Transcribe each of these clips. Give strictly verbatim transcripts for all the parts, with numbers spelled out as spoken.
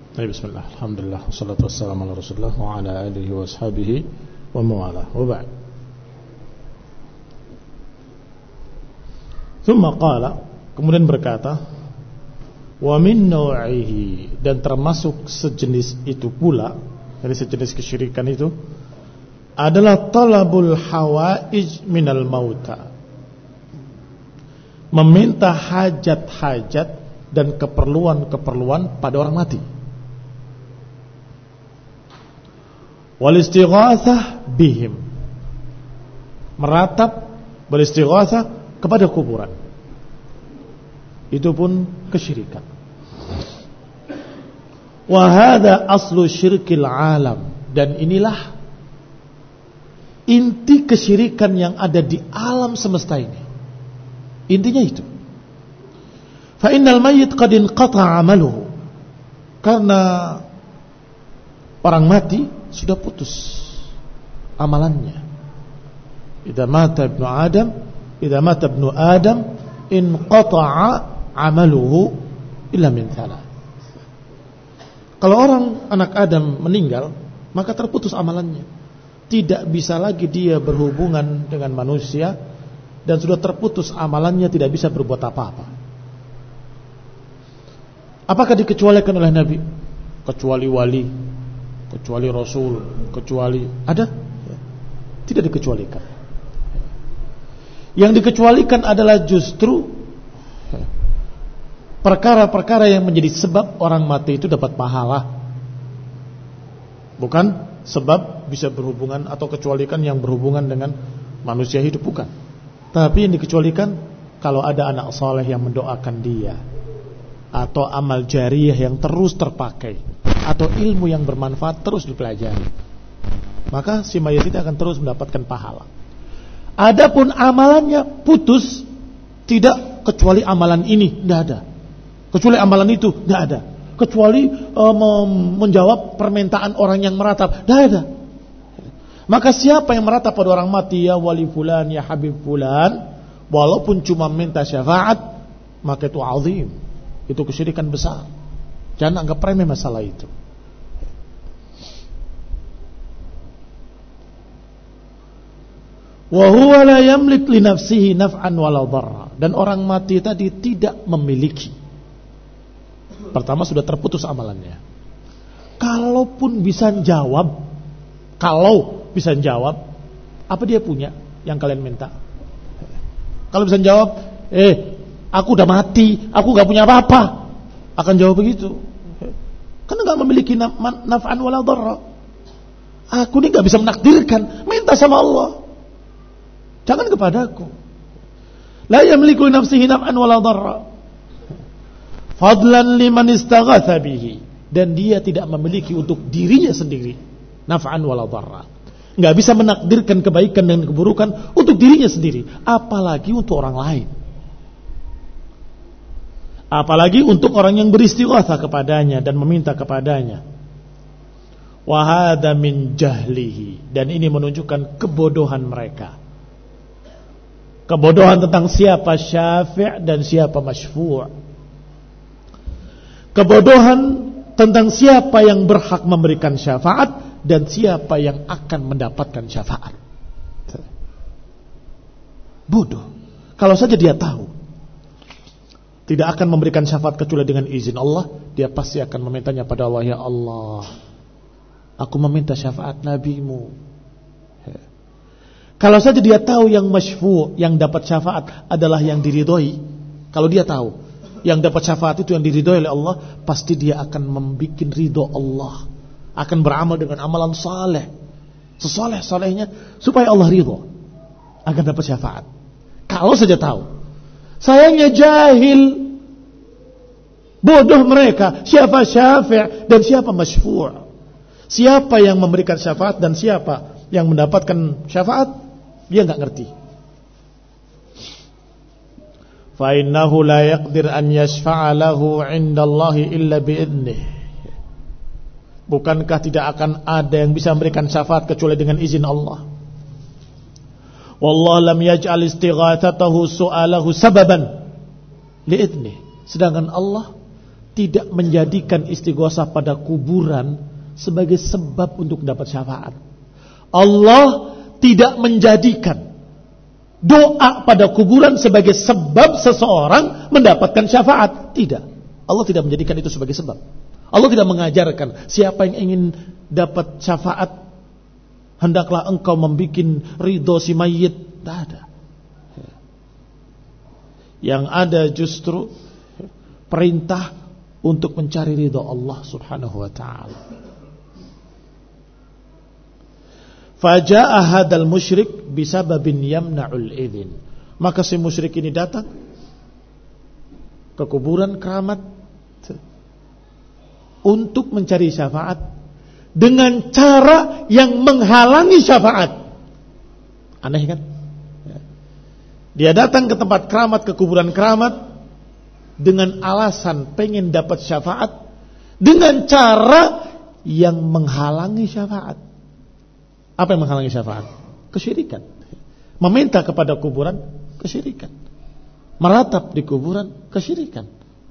Bismillah, alhamdulillah, wassalatu wassalamu ala rasulullah wa ala alihi wa ashabihi wa mawalah, wa ba'd. Thumma qala, kemudian berkata, wa min naw'ihi, dan termasuk sejenis itu pula, dari sejenis kesyirikan itu adalah talabul hawaij minal mauta, meminta hajat-hajat dan keperluan-keperluan pada orang mati. Wal istighatsah bihim, meratap beristighatsah kepada kuburan. Itu pun kesyirikan. Wa hadza aslu syirkil alam, dan inilah inti kesyirikan yang ada di alam semesta ini. Intinya itu. Fa innal mayyit qad inqata'a 'amaluhu, karena orang mati sudah putus amalannya. Idza mata ibnu Adam, idza mata ibnu Adam inqata'a 'amaluhu illa min thalath. Kalau orang anak Adam meninggal, maka terputus amalannya. Tidak bisa lagi dia berhubungan dengan manusia, dan sudah terputus amalannya, tidak bisa berbuat apa-apa. Apakah dikecualikan oleh Nabi? Kecuali wali, kecuali Rasul, kecuali ada? Tidak dikecualikan. Yang dikecualikan adalah justru perkara-perkara yang menjadi sebab orang mati itu dapat pahala, bukan sebab bisa berhubungan atau kecualikan yang berhubungan dengan manusia hidup, bukan. Tapi yang dikecualikan kalau ada anak soleh yang mendoakan dia, atau amal jariyah yang terus terpakai, atau ilmu yang bermanfaat terus dipelajari, maka si mayat itu akan terus mendapatkan pahala. Adapun amalannya putus, tidak kecuali amalan ini, tidak ada. Kecuali amalan itu, tidak ada. Kecuali uh, menjawab permintaan orang yang meratap, tidak ada. Maka siapa yang meratap pada orang mati, ya wali fulan, ya habib fulan, walaupun cuma minta syafaat, maka itu azim, itu kesyirikan besar. Jangan anggap remeh masalah itu. Wa huwa la yamlik li nafsihi naf'an wala dharra, dan orang mati tadi tidak memiliki. Pertama, sudah terputus amalannya. Kalaupun bisa jawab, kalau bisa jawab, apa dia punya yang kalian minta? Kalau bisa jawab, eh, aku udah mati, aku gak punya apa-apa, akan jawab begitu. Karena gak memiliki naf'an wala dharra. Aku ini gak bisa menakdirkan, minta sama Allah, jangan kepadaku. La yamliku li nafsihi naf'an wala dharra fadlan liman istaghatha bihi, dan dia tidak memiliki untuk dirinya sendiri naf'an wala dharra. Gak bisa menakdirkan kebaikan dan keburukan untuk dirinya sendiri, apalagi untuk orang lain, apalagi untuk orang yang beristighatsah kepadanya dan meminta kepadanya. Wa hadza min jahlihi, dan ini menunjukkan kebodohan mereka. Kebodohan tentang siapa syafi' dan siapa masyfu'. Kebodohan tentang siapa yang berhak memberikan syafaat dan siapa yang akan mendapatkan syafaat. Bodoh. Kalau saja dia tahu tidak akan memberikan syafaat kecuali dengan izin Allah, dia pasti akan memintanya pada Allah, ya Allah, aku meminta syafaat nabimu. Kalau saja dia tahu yang masyfu', yang dapat syafaat adalah yang diridhoi, kalau dia tahu yang dapat syafaat itu yang diridhoi oleh Allah, pasti dia akan membikin ridho Allah, akan beramal dengan amalan saleh, sesaleh-salehnya supaya Allah ridho, akan dapat syafaat. Kalau saja tahu. Sayangnya jahil, bodoh mereka, siapa syafi' dan siapa masyfu', siapa yang memberikan syafaat dan siapa yang mendapatkan syafaat, dia enggak ngerti. Fa innahu la yaqdir an yashfa'a lahu 'inda Allah illa bi'idnih. Bukankah tidak akan ada yang bisa memberikan syafaat kecuali dengan izin Allah? Wallahu lam yaj'al istighatsatahu su'alahu sababan li'idnih. Sedangkan Allah tidak menjadikan istighosah pada kuburan sebagai sebab untuk dapat syafaat. Allah tidak menjadikan doa pada kuburan sebagai sebab seseorang mendapatkan syafaat. Tidak. Allah tidak menjadikan itu sebagai sebab. Allah tidak mengajarkan siapa yang ingin dapat syafaat hendaklah engkau membikin ridho si mayit. Tidak ada. Yang ada justru perintah untuk mencari ridho Allah subhanahu wa ta'ala. Faja'a hadal musyrik bisababin yamna'ul idhin. Maka si musyrik ini datang ke kuburan keramat untuk mencari syafaat dengan cara yang menghalangi syafaat. Aneh kan? Dia datang ke tempat keramat, ke kuburan keramat dengan alasan pengen dapat syafaat dengan cara yang menghalangi syafaat. Apa yang menghalangi syafaat? Kesyirikan. Meminta kepada kuburan, kesyirikan. Meratap di kuburan, kesyirikan.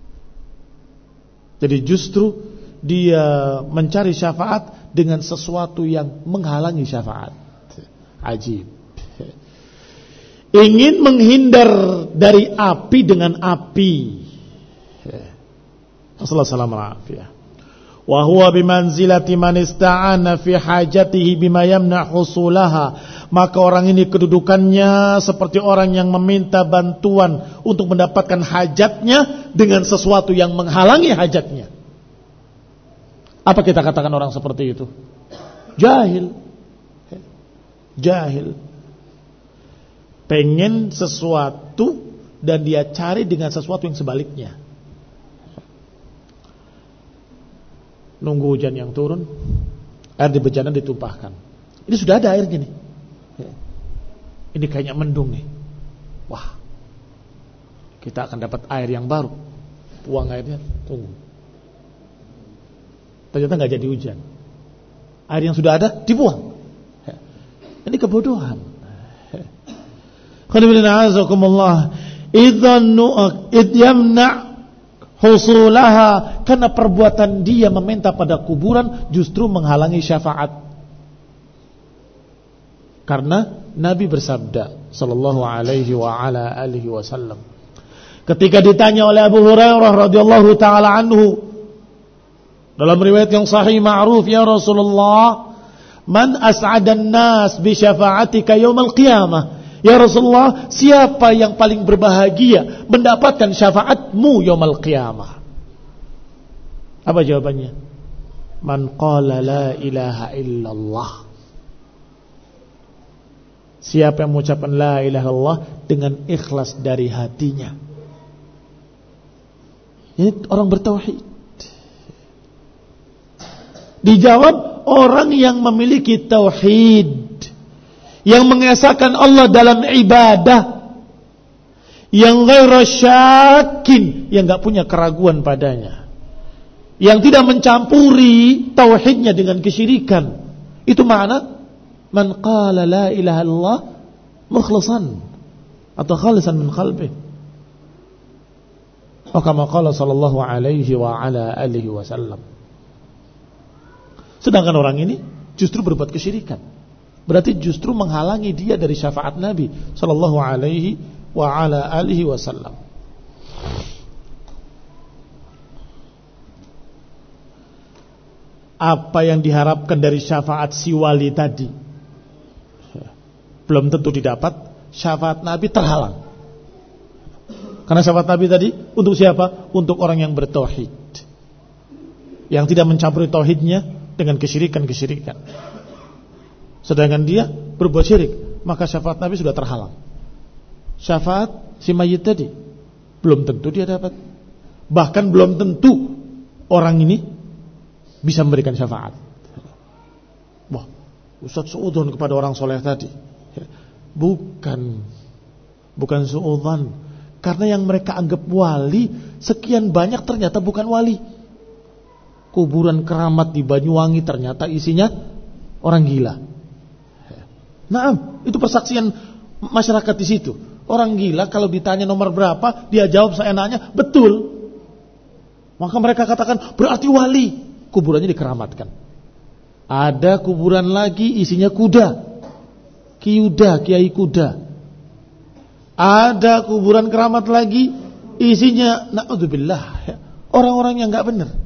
Jadi justru dia mencari syafaat dengan sesuatu yang menghalangi syafaat. Ajib. Ingin menghindar dari api dengan api. Rasulullah sallallahu alaihi wasallam. Wa huwa bimanzilati man ista'ana fi hajatihi bima yamna husulaha. Maka orang ini kedudukannya seperti orang yang meminta bantuan untuk mendapatkan hajatnya dengan sesuatu yang menghalangi hajatnya. Apa kita katakan orang seperti itu? Jahil. Jahil. Pengen sesuatu dan dia cari dengan sesuatu yang sebaliknya. Nunggu hujan yang turun, air di bejana ditumpahkan. Ini sudah ada airnya nih. Ini kayaknya mendung nih. Wah, kita akan dapat air yang baru. Buang airnya, tunggu. Ternyata nggak jadi hujan. Air yang sudah ada dibuang. Ini kebodohan. Idyamna husulaha, karena perbuatan dia meminta pada kuburan justru menghalangi syafaat. Karena Nabi bersabda sallallahu alaihi wa ala alihi wasallam, ketika ditanya oleh Abu Hurairah radhiyallahu taala anhu dalam riwayat yang sahih ma'ruf, ya Rasulullah, man as'adan nas bi syafa'atika yaumil qiyamah. Ya Rasulullah, siapa yang paling berbahagia mendapatkan syafaatmu yaumil qiyamah? Apa jawabannya? Man qala la ilaha illallah. Siapa yang mengucapkan la ilaha illallah dengan ikhlas dari hatinya. Ini orang bertauhid. Dijawab orang yang memiliki tauhid, yang mengesahkan Allah dalam ibadah, yang ghairu syakin, yang enggak punya keraguan padanya, yang tidak mencampuri tauhidnya dengan kesyirikan. Itu makna man qala la ilaha illallah mukhlasan atau khalisan min qalbih. Atau kama qala sallallahu alaihi wa ala alihi wasallam. Sedangkan orang ini justru berbuat kesyirikan. Berarti justru menghalangi dia dari syafaat Nabi sallallahu alaihi wa ala alihi wasallam. Apa yang diharapkan dari syafaat si wali tadi belum tentu didapat. Syafaat Nabi terhalang. Karena syafaat Nabi tadi untuk siapa? Untuk orang yang bertauhid, yang tidak mencampuri tauhidnya dengan kesyirikan-kesyirikan. Sedangkan dia berbuat syirik, maka syafaat Nabi sudah terhalang. Syafaat si mayit tadi belum tentu dia dapat. Bahkan belum tentu orang ini bisa memberikan syafaat. Wah, Ustaz suudzon kepada orang soleh tadi. Bukan Bukan suudzon. Karena yang mereka anggap wali sekian banyak ternyata bukan wali. Kuburan keramat di Banyuwangi ternyata isinya orang gila. Nah, itu persaksian masyarakat di situ. Orang gila kalau ditanya nomor berapa, dia jawab seenaknya, betul. Maka mereka katakan berarti wali. Kuburannya dikeramatkan. Ada kuburan lagi isinya kuda. Kiyuda, kiai kuda. Ada kuburan keramat lagi isinya na'udzubillah, orang-orang yang enggak benar.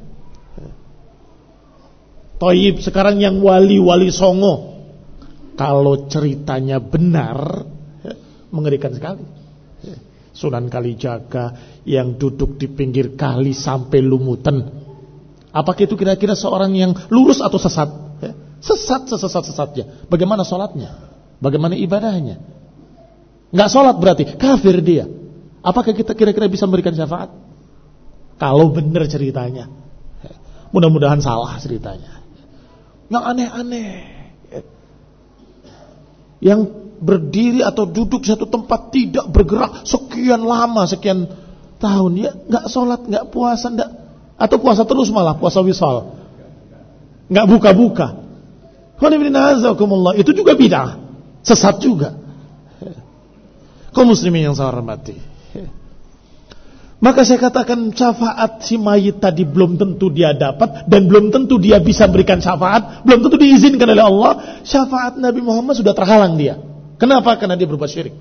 Toyib sekarang yang wali-wali songo. Kalau ceritanya benar, mengerikan sekali. Sunan Kalijaga yang duduk di pinggir kali sampai lumutan. Apakah itu kira-kira seorang yang lurus atau sesat? Sesat, sesat-sesatnya. Bagaimana sholatnya? Bagaimana ibadahnya? Nggak sholat berarti kafir dia. Apakah kita kira-kira bisa memberikan syafaat? Kalau benar ceritanya. Mudah-mudahan salah ceritanya. Yang aneh-aneh. Yang berdiri atau duduk di satu tempat tidak bergerak sekian lama, sekian tahun, ya nggak sholat, nggak puasa, nggak, atau puasa terus malah puasa wisal, nggak buka-buka. Itu juga bid'ah, sesat juga. Kaum muslimin yang saya hormati, maka saya katakan syafaat si mayit tadi belum tentu dia dapat dan belum tentu dia bisa berikan syafaat, belum tentu diizinkan oleh Allah. Syafaat Nabi Muhammad sudah terhalang dia. Kenapa? Karena dia berbuat syirik.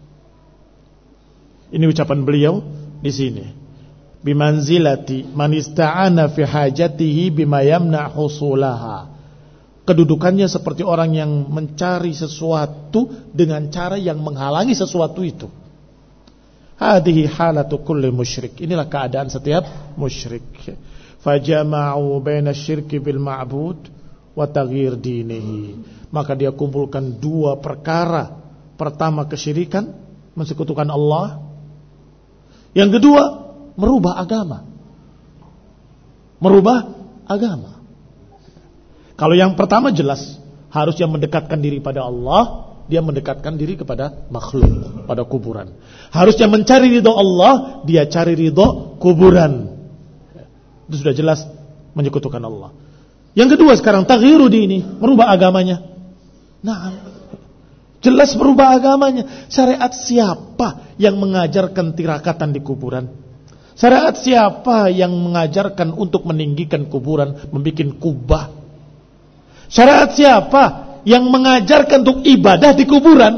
Ini ucapan beliau di sini. Bimanzilati man ista'ana fi hajatihi bima yamna husulaha. Kedudukannya seperti orang yang mencari sesuatu dengan cara yang menghalangi sesuatu itu. Hadhihi halatu kulli musyrik. Inilah keadaan setiap musyrik. Fajama'u baina syirki bil ma'bud wa taghyir dinihi. Maka dia kumpulkan dua perkara. Pertama kesyirikan, mensekutukan Allah. Yang kedua, merubah agama. Merubah agama. Kalau yang pertama jelas, harus yang mendekatkan diri pada Allah, dia mendekatkan diri kepada makhluk, pada kuburan. Harus yang mencari ridho Allah, dia cari ridho kuburan. Itu sudah jelas menyekutukan Allah. Yang kedua sekarang taghyiru dini, merubah agamanya. Nah, jelas merubah agamanya. Syariat siapa yang mengajarkan tirakatan di kuburan? Syariat siapa yang mengajarkan untuk meninggikan kuburan, membuat kubah? Syariat siapa yang mengajarkan untuk ibadah di kuburan?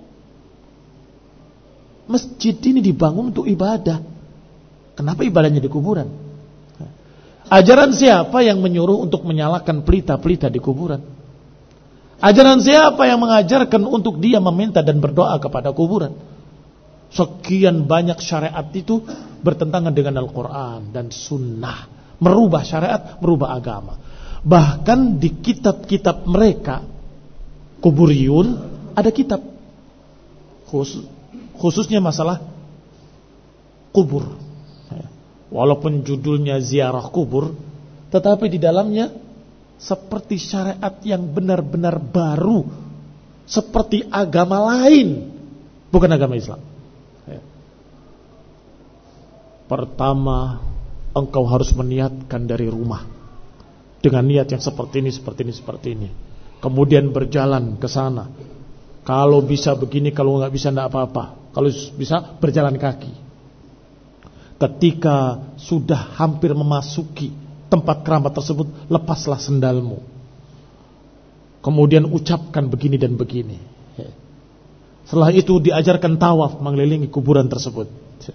Masjid ini dibangun untuk ibadah. Kenapa ibadahnya di kuburan? Ajaran siapa yang menyuruh untuk menyalakan pelita-pelita di kuburan? Ajaran siapa yang mengajarkan untuk dia meminta dan berdoa kepada kuburan? Sekian banyak syariat itu bertentangan dengan Al-Quran dan Sunnah. Merubah syariat, merubah agama. Bahkan di kitab-kitab mereka, kuburiyun, ada kitab khusus, khususnya masalah kubur. Walaupun judulnya ziarah kubur, tetapi di dalamnya seperti syariat yang benar-benar baru, seperti agama lain, bukan agama Islam. Pertama, engkau harus meniatkan dari rumah dengan niat yang seperti ini, seperti ini, seperti ini. Kemudian berjalan ke sana. Kalau bisa begini, kalau nggak bisa nggak apa-apa. Kalau bisa berjalan kaki. Ketika sudah hampir memasuki tempat keramat tersebut, lepaslah sendalmu. Kemudian ucapkan begini dan begini. Setelah itu diajarkan tawaf mengelilingi kuburan tersebut.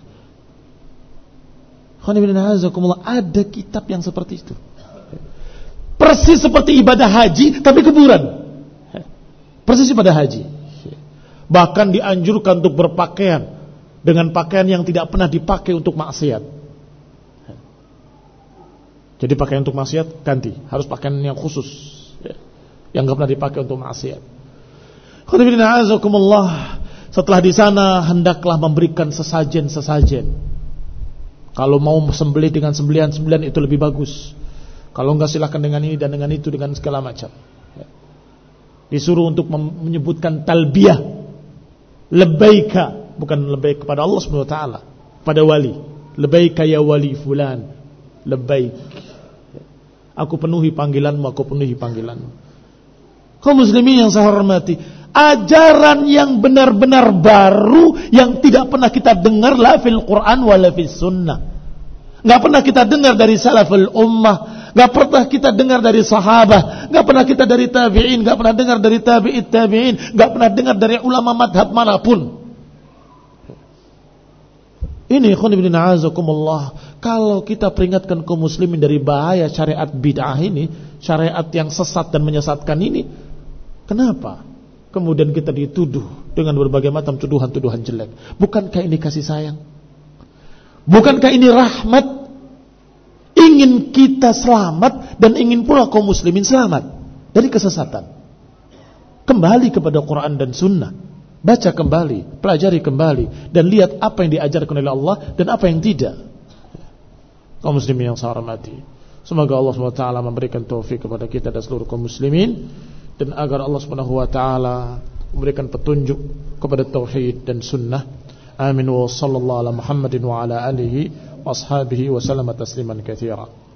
Ada kitab yang seperti itu. Persis seperti ibadah haji tapi kuburan. Persis ibadah haji. Bahkan dianjurkan untuk berpakaian dengan pakaian yang tidak pernah dipakai untuk maksiat. Jadi pakaian untuk maksiat ganti, harus pakaian yang khusus ya, yang enggak pernah dipakai untuk maksiat. Setelah di sana hendaklah memberikan sesajen-sesajen. Kalau mau sembelih dengan sembelihan-sembelihan itu lebih bagus. Kalau enggak silakan dengan ini dan dengan itu, dengan segala macam. Ya. Disuruh untuk menyebutkan talbiyah, labbaika, bukan labbaik kepada Allah subhanahu wa taala, pada wali. Labbaika ya wali fulan, labbaik. Aku penuhi panggilanmu, aku penuhi panggilanmu. Kaum muslimin yang saya hormati, ajaran yang benar-benar baru yang tidak pernah kita dengar la fil Quran wala fis sunnah. Gak pernah kita dengar dari salaful ummah, gak pernah kita dengar dari sahabat, gak pernah kita dari tabi'in, gak pernah dengar dari tabi'it tabi'in, gak pernah dengar dari ulama madhab manapun. Ini ikhwan ibn a'azakumullah, kalau kita peringatkan kaum muslimin dari bahaya syariat bid'ah ini, syariat yang sesat dan menyesatkan ini, kenapa kemudian kita dituduh dengan berbagai macam tuduhan-tuduhan jelek? Bukankah ini kasih sayang? Bukankah ini rahmat? Ingin kita selamat dan ingin pula kaum muslimin selamat dari kesesatan. Kembali kepada Quran dan Sunnah, baca kembali, pelajari kembali, dan lihat apa yang diajarkan oleh Allah dan apa yang tidak. Kaum muslimin yang saya hormati, semoga Allah subhanahu wa taala memberikan taufik kepada kita dan seluruh kaum muslimin, dan agar Allah subhanahu wa taala memberikan petunjuk kepada tauhid dan sunnah. Amin wa sallallahu ala Muhammadin wa ala alihi wa ashabihi wa sallama tasliman katsira.